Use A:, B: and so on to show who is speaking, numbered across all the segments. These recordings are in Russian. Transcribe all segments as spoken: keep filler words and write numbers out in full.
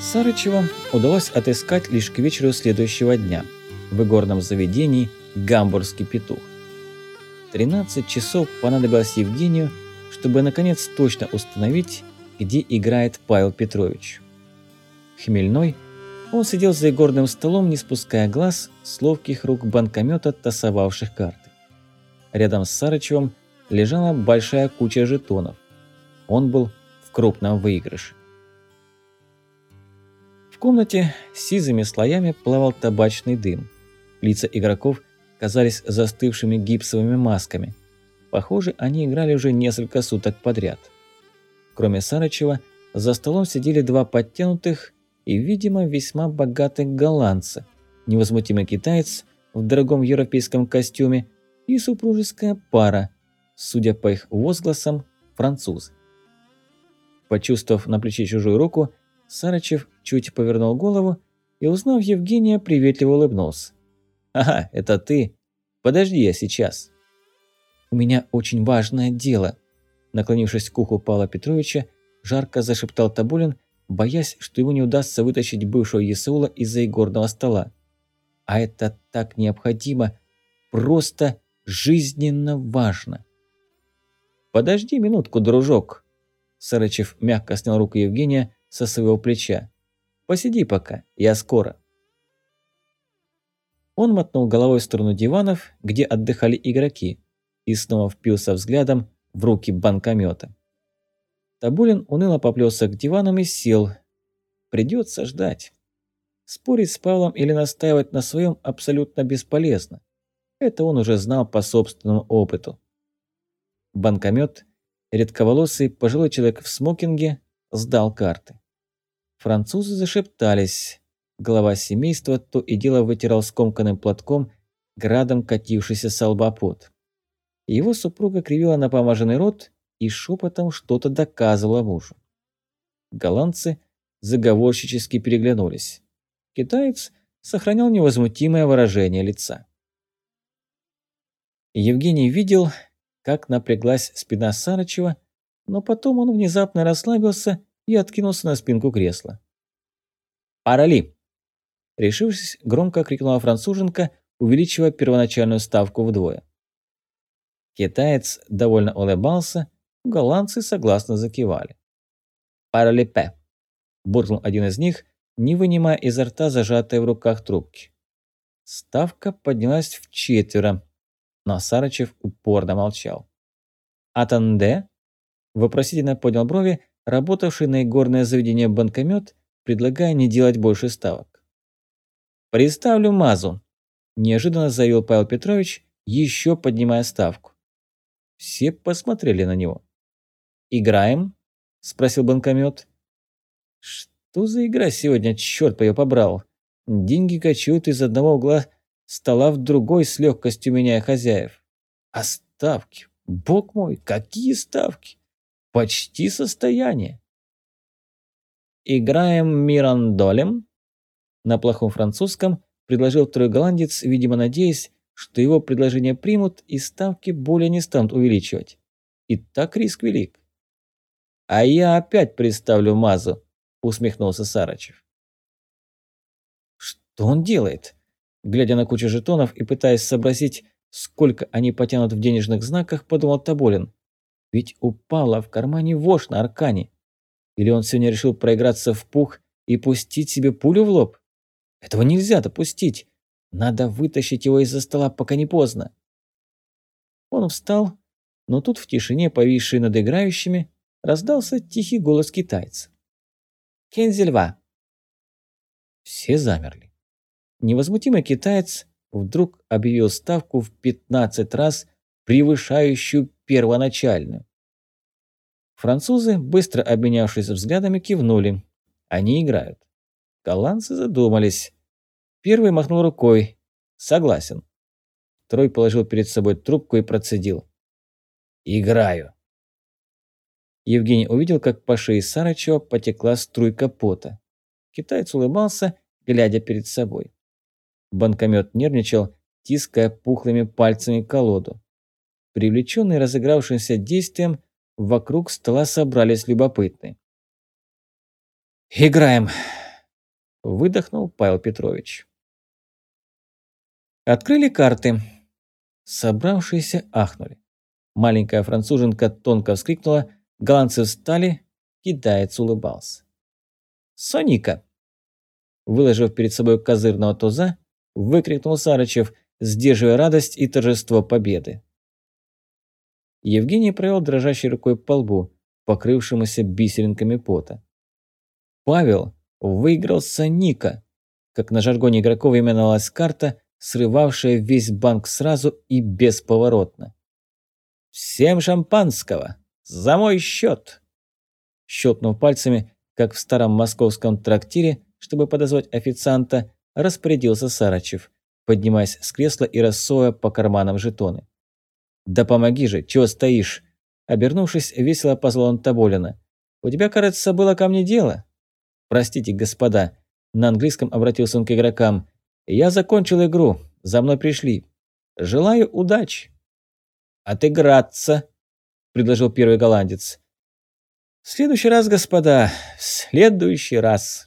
A: Сарычева удалось отыскать лишь к вечеру следующего дня в игорном заведении «Гамбургский петух». тринадцать часов понадобилось Евгению, чтобы наконец точно установить, где играет Павел Петрович. Хмельной, он сидел за игорным столом, не спуская глаз с ловких рук банкомета, тасовавших карты. Рядом с Сарычевым лежала большая куча жетонов. Он был в крупном выигрыше. В комнате сизыми слоями плавал табачный дым. Лица игроков казались застывшими гипсовыми масками. Похоже, они играли уже несколько суток подряд. Кроме Сарычева, за столом сидели два подтянутых и, видимо, весьма богатых голландца, невозмутимый китаец в дорогом европейском костюме и супружеская пара, судя по их возгласам, французы. Почувствовав на плече чужую руку, Сарычев чуть повернул голову и, узнав Евгения, приветливо улыбнулся. «Ага, это ты? Подожди, я сейчас». «У меня очень важное дело», – наклонившись к уху Павла Петровича, жарко зашептал Тоболин, боясь, что ему не удастся вытащить бывшего Есаула из-за игорного стола. «А это так необходимо, просто жизненно важно». «Подожди минутку, дружок», – Сарычев мягко снял руку Евгения со своего плеча. «Посиди пока, я скоро». Он мотнул головой в сторону диванов, где отдыхали игроки, и снова впился взглядом в руки банкомета. Тоболин уныло поплелся к диванам и сел. Придется ждать. Спорить с Павлом или настаивать на своем абсолютно бесполезно. Это он уже знал по собственному опыту. Банкомет, редковолосый пожилой человек в смокинге, сдал карты. Французы зашептались. Глава семейства то и дело вытирал скомканным платком градом катившийся со лба пот. Его супруга кривила напомаженный рот и шепотом что-то доказывала мужу. Голландцы заговорщически переглянулись. Китаец сохранял невозмутимое выражение лица. Евгений видел, как напряглась спина Сарычева, но потом он внезапно расслабился и откинулся на спинку кресла. «Парали!» Решившись, громко крикнула француженка, увеличивая первоначальную ставку вдвое. Китаец довольно улыбался, голландцы согласно закивали. «Паралипе!» – буркнул один из них, не вынимая изо рта зажатой в руках трубки. Ставка поднялась в четверо, но Сарычев упорно молчал. «Атанде?» – вопросительно поднял брови, работавший на игорное заведение банкомет, предлагая не делать больше ставок. «Представлю Мазу», – неожиданно заявил Павел Петрович, еще поднимая ставку. Все посмотрели на него. «Играем?» – спросил банкомет. «Что за игра сегодня, черт бы её побрал? Деньги кочуют из одного угла стола в другой с легкостью меняя хозяев. А ставки? Бог мой, какие ставки? Почти состояние!» «Играем мирандолем?» На плохом французском предложил второй голландец, видимо, надеясь, что его предложение примут и ставки более не станут увеличивать. И так риск велик. «А я опять представлю Мазу», – усмехнулся Сарычев. «Что он делает?» Глядя на кучу жетонов и пытаясь сообразить, сколько они потянут в денежных знаках, подумал Тоболин. Ведь у Павла в кармане вошь на аркане. Или он сегодня решил проиграться в пух и пустить себе пулю в лоб? Этого нельзя допустить. Надо вытащить его из-за стола, пока не поздно. Он встал, но тут в тишине, повисшей над играющими, раздался тихий голос китайца. «Кензельва!» Все замерли. Невозмутимый китаец вдруг объявил ставку в пятнадцать раз, превышающую первоначальную. Французы, быстро обменявшись взглядами, кивнули. Они играют. Голландцы задумались. Первый махнул рукой. «Согласен». Второй положил перед собой трубку и процедил. «Играю». Евгений увидел, как по шее Сарычева потекла струйка пота. Китаец улыбался, глядя перед собой. Банкомет нервничал, тиская пухлыми пальцами колоду. Привлеченные разыгравшимся действием, вокруг стола собрались любопытные. «Играем!» выдохнул Павел Петрович. Открыли карты. Собравшиеся ахнули. Маленькая француженка тонко вскрикнула, голландцы встали, китаец улыбался. «Соника!» Выложив перед собой козырного туза, выкрикнул Сарычев, сдерживая радость и торжество победы. Евгений провел дрожащей рукой по лбу, покрывшемуся бисеринками пота. Павел выиграл Соника, как на жаргоне игроков именовалась карта, срывавшая весь банк сразу и бесповоротно. «Всем шампанского! За мой счет!» Щелкнув пальцами, как в старом московском трактире, чтобы подозвать официанта, распорядился Сарычев, поднимаясь с кресла и рассовывая по карманам жетоны. «Да помоги же, чего стоишь?» Обернувшись, весело позвал он Тоболина. «У тебя, кажется, было ко мне дело?» «Простите, господа», на английском обратился он к игрокам. «Я закончил игру, за мной пришли. Желаю удачи». «Отыграться», – предложил первый голландец. «В следующий раз, господа, в следующий раз».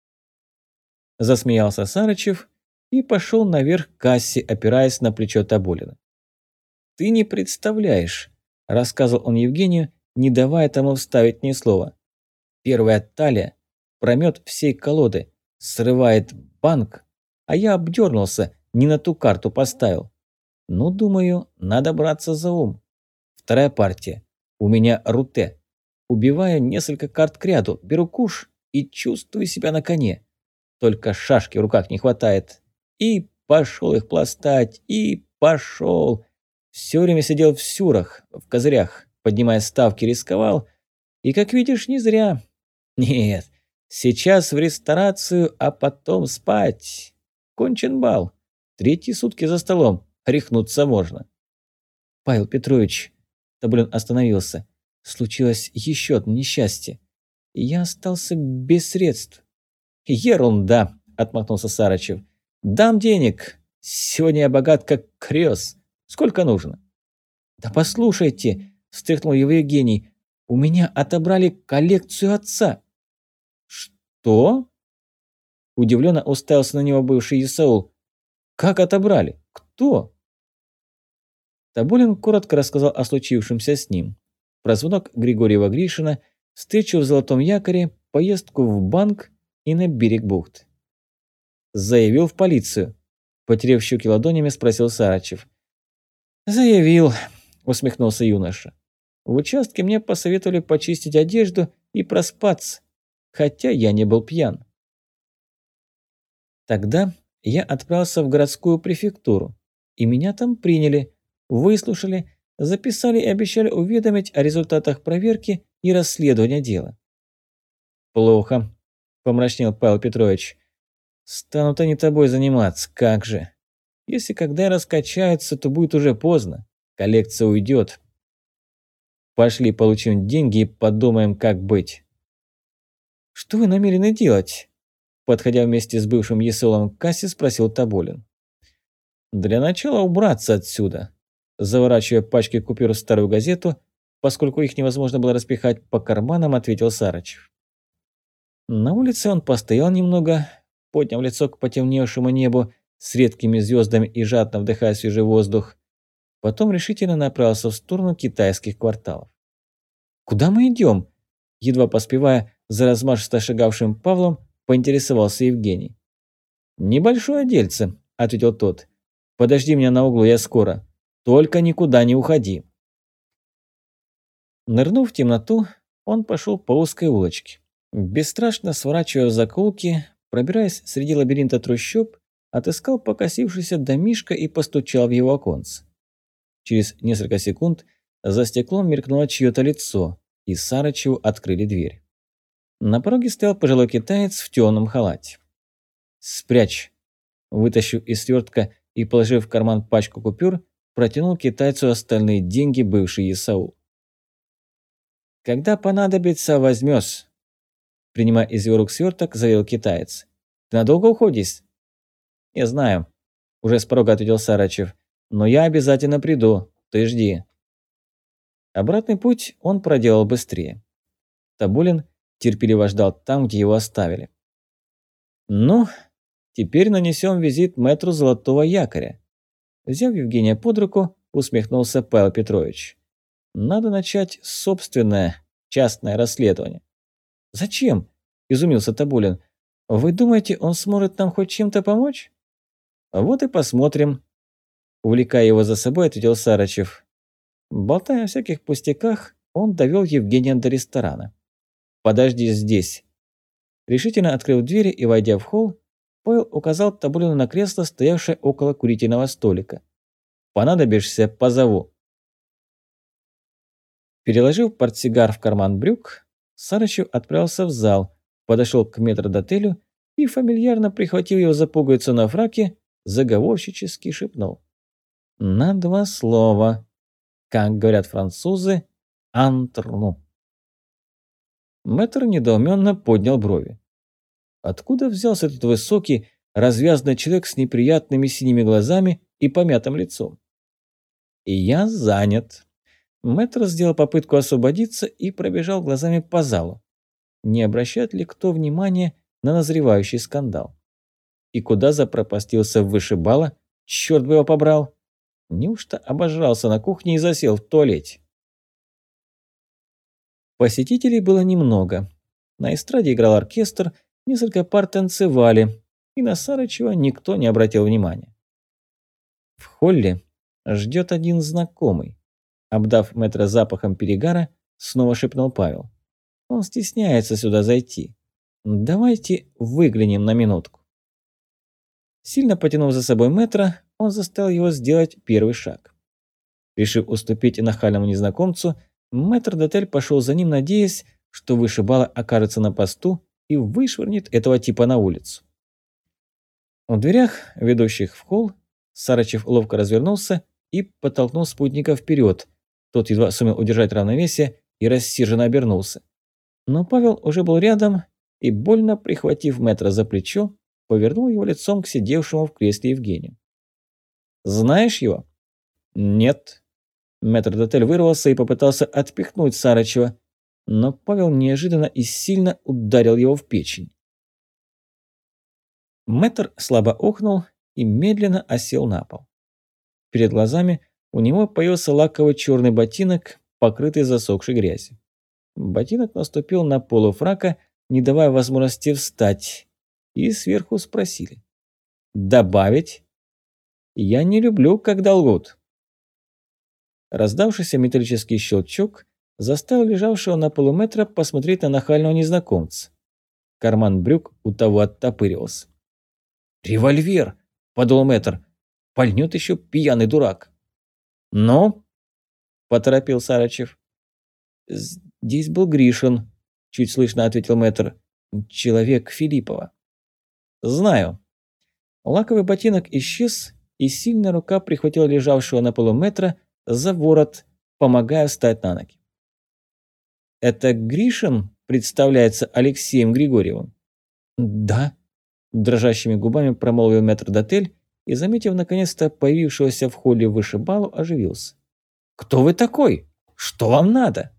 A: Засмеялся Сарычев и пошел наверх к кассе, опираясь на плечо Тоболина. «Ты не представляешь», – рассказывал он Евгению, не давая тому вставить ни слова. «Первая талия, промет всей колоды, срывает банк, а я обдернулся, не на ту карту поставил. Ну, думаю, надо браться за ум. Вторая партия. У меня руте. Убиваю несколько карт кряду, беру куш и чувствую себя на коне. Только шашки в руках не хватает. И пошел их пластать, и пошел. Все время сидел в сюрах, в козырях, поднимая ставки, рисковал. И, как видишь, не зря. Нет, сейчас в ресторацию, а потом спать. Кончен бал. Третьи сутки за столом. Рехнуться можно. Павел Петрович, Тоболин остановился. Случилось еще одно несчастье. И я остался без средств. Ерунда, отмахнулся Сарычев. Дам денег. Сегодня я богат как крёс. Сколько нужно? Да послушайте, встряхнул его Евгений. У меня отобрали коллекцию отца. Что? Удивленно уставился на него бывший Исаул. Как отобрали? Кто? Тоболин коротко рассказал о случившемся с ним. Про звонок Григорьева Гришина, встречу в Золотом Якоре, поездку в банк и на берег бухты. «Заявил в полицию?» Потерев щеки ладонями, спросил Сарычев. «Заявил», – усмехнулся юноша. «В участке мне посоветовали почистить одежду и проспаться, хотя я не был пьян». Тогда я отправился в городскую префектуру, и меня там приняли, выслушали, записали и обещали уведомить о результатах проверки и расследования дела. «Плохо», – помрачнел Павел Петрович. «Станут они тобой заниматься, как же. Если когда раскачаются, то будет уже поздно. Коллекция уйдет. Пошли получим деньги и подумаем, как быть». «Что вы намерены делать?» Подходя вместе с бывшим Есолом к кассе, спросил Тоболин. «Для начала убраться отсюда», заворачивая пачки купюр в старую газету, поскольку их невозможно было распихать по карманам, ответил Сарычев. На улице он постоял немного, подняв лицо к потемневшему небу с редкими звездами и жадно вдыхая свежий воздух. Потом решительно направился в сторону китайских кварталов. «Куда мы идем?» Едва поспевая за размашисто шагавшим Павлом, поинтересовался Евгений. «Небольшое дельце», – ответил тот. «Подожди меня на углу, я скоро. Только никуда не уходи». Нырнув в темноту, он пошел по узкой улочке. Бесстрашно сворачивая в закоулки, пробираясь среди лабиринта трущоб, отыскал покосившийся домишко и постучал в его оконце. Через несколько секунд за стеклом мелькнуло чье-то лицо, и Сарычеву открыли дверь. На пороге стоял пожилой китаец в темном халате. «Спрячь!» Вытащив из свертка и положив в карман пачку купюр, протянул китайцу остальные деньги бывший Исаул. «Когда понадобится, возьмешь», – принимая из его рук сверток, заявил китаец. «Ты надолго уходишь?» «Не знаю», – уже с порога ответил Сарычев. «Но я обязательно приду, ты жди». Обратный путь он проделал быстрее. Тоболин терпеливо ждал там, где его оставили. Ну, теперь нанесем визит мэтру Золотого Якоря. Взяв Евгения под руку, усмехнулся Павел Петрович. Надо начать собственное частное расследование. Зачем? Изумился Табулин. Вы думаете, он сможет нам хоть чем-то помочь? Вот и посмотрим. Увлекая его за собой, ответил Сарычев. Болтая о всяких пустяках, он довел Евгения до ресторана. «Подожди здесь». Решительно открыв двери и войдя в холл, Павел указал Табулину на кресло, стоявшее около курительного столика. «Понадобишься, позову». Переложив портсигар в карман брюк, Сарычев отправился в зал, подошел к метрдотелю и, фамильярно прихватив его за пуговицу на фраке, заговорщически шепнул. «На два слова. Как говорят французы, антрну». Мэтр недоуменно поднял брови. Откуда взялся этот высокий, развязанный человек с неприятными синими глазами и помятым лицом? «И я занят». Мэтр сделал попытку освободиться и пробежал глазами по залу. Не обращает ли кто внимания на назревающий скандал? И куда запропастился вышибала? Черт бы его побрал! Неужто обожрался на кухне и засел в туалете? Посетителей было немного. На эстраде играл оркестр, несколько пар танцевали, и на Сарычева никто не обратил внимания. В холле ждет один знакомый. Обдав мэтра запахом перегара, снова шепнул Павел. Он стесняется сюда зайти. Давайте выглянем на минутку. Сильно потянув за собой мэтра, он заставил его сделать первый шаг. Решив уступить нахальному незнакомцу, мэтр-дотель пошел за ним, надеясь, что вышибала окажется на посту и вышвырнет этого типа на улицу. В дверях, ведущих в холл, Сарычев ловко развернулся и подтолкнул спутника вперед. Тот едва сумел удержать равновесие и рассерженно обернулся. Но Павел уже был рядом и, больно прихватив мэтра за плечо, повернул его лицом к сидевшему в кресле Евгению. «Знаешь его?» «Нет». Мэтр-дотель вырвался и попытался отпихнуть Сарычева, но Павел неожиданно и сильно ударил его в печень. Мэтр слабо охнул и медленно осел на пол. Перед глазами у него появился лаковый черный ботинок, покрытый засохшей грязью. Ботинок наступил на полу фрака, не давая возможности встать, и сверху спросили. «Добавить?» «Я не люблю, когда лгут». Раздавшийся металлический щелчок заставил лежавшего на полу метра посмотреть на нахального незнакомца. Карман брюк у того оттопыривался. «Револьвер!» – подумал мэтр. «Пальнет еще пьяный дурак». «Ну?» – поторопил Сарычев. «Здесь был Гришин», – чуть слышно ответил мэтр. «Человек Филиппова». «Знаю». Лаковый ботинок исчез, и сильная рука прихватила лежавшего на полу метра за ворот, помогая встать на ноги. «Это Гришин представляется Алексеем Григорьевым?» «Да», – дрожащими губами промолвил метрдотель и, заметив наконец-то появившегося в холле вышибалу, оживился. «Кто вы такой? Что вам надо?»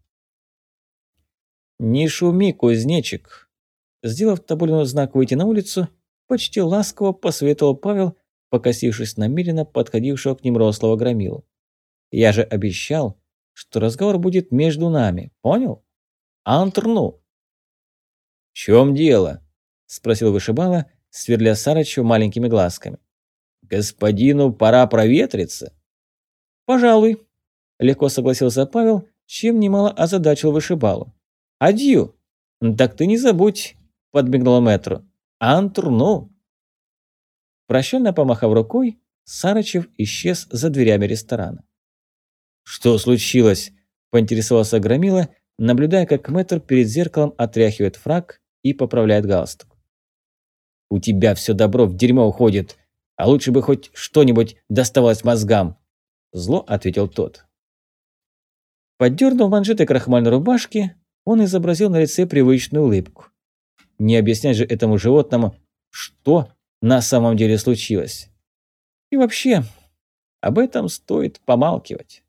A: «Не шуми, кузнечик!» Сделав Табулину знак выйти на улицу, почти ласково посоветовал Павел, покосившись намеренно подходившего к ним рослого громилу. «Я же обещал, что разговор будет между нами, понял? Антрну!» «В чем дело?» – спросил вышибала, сверля Сарычева маленькими глазками. «Господину пора проветриться?» «Пожалуй», – легко согласился Павел, чем немало озадачил вышибалу. «Адью!» «Так ты не забудь», – подмигнула мэтру. «Антрну!» Прощально помахав рукой, Сарычев исчез за дверями ресторана. «Что случилось?» – поинтересовался Громила, наблюдая, как мэтр перед зеркалом отряхивает фрак и поправляет галстук. «У тебя все добро в дерьмо уходит, а лучше бы хоть что-нибудь доставалось мозгам», – зло ответил тот. Поддернув манжеты крахмальной рубашки, он изобразил на лице привычную улыбку. Не объяснять же этому животному, что на самом деле случилось. И вообще, об этом стоит помалкивать.